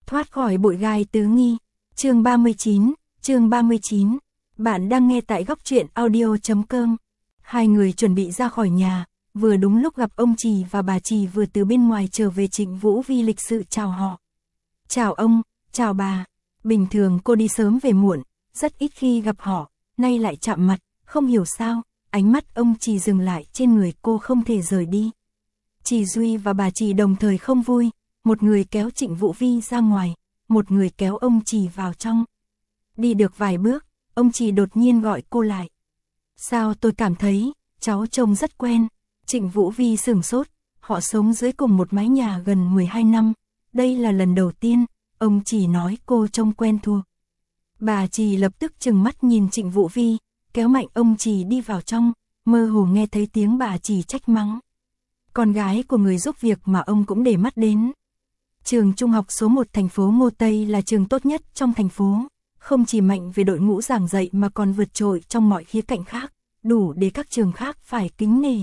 Thoát khỏi bụi gai tứ nghi. Chương 39. Bạn đang nghe tại góc truyện audio.com. Hai người chuẩn bị ra khỏi nhà, vừa đúng lúc gặp ông Trì và bà Trì vừa từ bên ngoài trở về. Trịnh Vũ Vi lịch sự chào họ. Chào ông, chào bà. Bình thường cô đi sớm về muộn, rất ít khi gặp họ, nay lại chạm mặt, không hiểu sao, ánh mắt ông Trì dừng lại trên người cô không thể rời đi. Trì Duy và bà Trì đồng thời không vui, một người kéo Trịnh Vũ Vi ra ngoài, một người kéo ông Trì vào trong. Đi được vài bước, ông Trì đột nhiên gọi cô lại. Sao tôi cảm thấy, cháu trông rất quen. Trịnh Vũ Vi sửng sốt, họ sống dưới cùng một mái nhà gần 12 năm, đây là lần đầu tiên, ông Trì nói cô trông quen thuộc. Bà Trì lập tức trừng mắt nhìn Trịnh Vũ Vi, kéo mạnh ông Trì đi vào trong, mơ hồ nghe thấy tiếng bà Trì trách mắng. Con gái của người giúp việc mà ông cũng để mắt đến. Trường trung học số 1 thành phố Ngô Tây là trường tốt nhất trong thành phố, không chỉ mạnh về đội ngũ giảng dạy mà còn vượt trội trong mọi khía cạnh khác, đủ để các trường khác phải kính nể.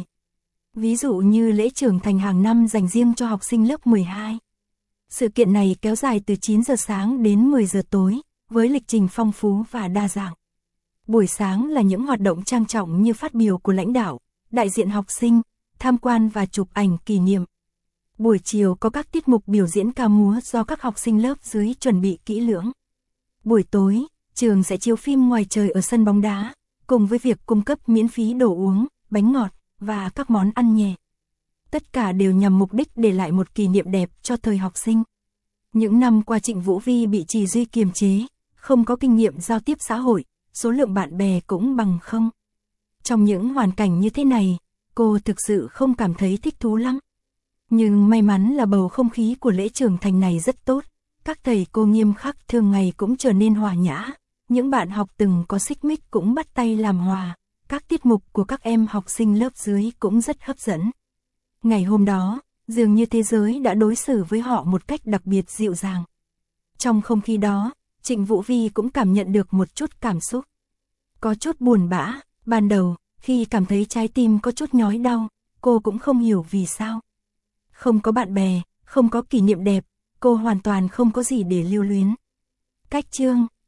Ví dụ như lễ trưởng thành hàng năm dành riêng cho học sinh lớp 12. Sự kiện này kéo dài từ 9 giờ sáng đến 10 giờ tối, với lịch trình phong phú và đa dạng. Buổi sáng là những hoạt động trang trọng như phát biểu của lãnh đạo, đại diện học sinh, tham quan và chụp ảnh kỷ niệm. Buổi chiều có các tiết mục biểu diễn ca múa do các học sinh lớp dưới chuẩn bị kỹ lưỡng. Buổi tối, trường sẽ chiếu phim ngoài trời ở sân bóng đá, cùng với việc cung cấp miễn phí đồ uống, bánh ngọt và các món ăn nhẹ. Tất cả đều nhằm mục đích để lại một kỷ niệm đẹp cho thời học sinh. Những năm qua Trịnh Vũ Vi bị Trì Duy kiềm chế, không có kinh nghiệm giao tiếp xã hội, số lượng bạn bè cũng bằng không. Trong những hoàn cảnh như thế này, cô thực sự không cảm thấy thích thú lắm. Nhưng may mắn là bầu không khí của lễ trưởng thành này rất tốt, các thầy cô nghiêm khắc thường ngày cũng trở nên hòa nhã, những bạn học từng có xích mích cũng bắt tay làm hòa, các tiết mục của các em học sinh lớp dưới cũng rất hấp dẫn. Ngày hôm đó, dường như thế giới đã đối xử với họ một cách đặc biệt dịu dàng. Trong không khí đó, Trịnh Vũ Vi cũng cảm nhận được một chút cảm xúc. Có chút buồn bã, ban đầu, khi cảm thấy trái tim có chút nhói đau, cô cũng không hiểu vì sao. Không có bạn bè, không có kỷ niệm đẹp, cô hoàn toàn không có gì để lưu luyến. Cách chương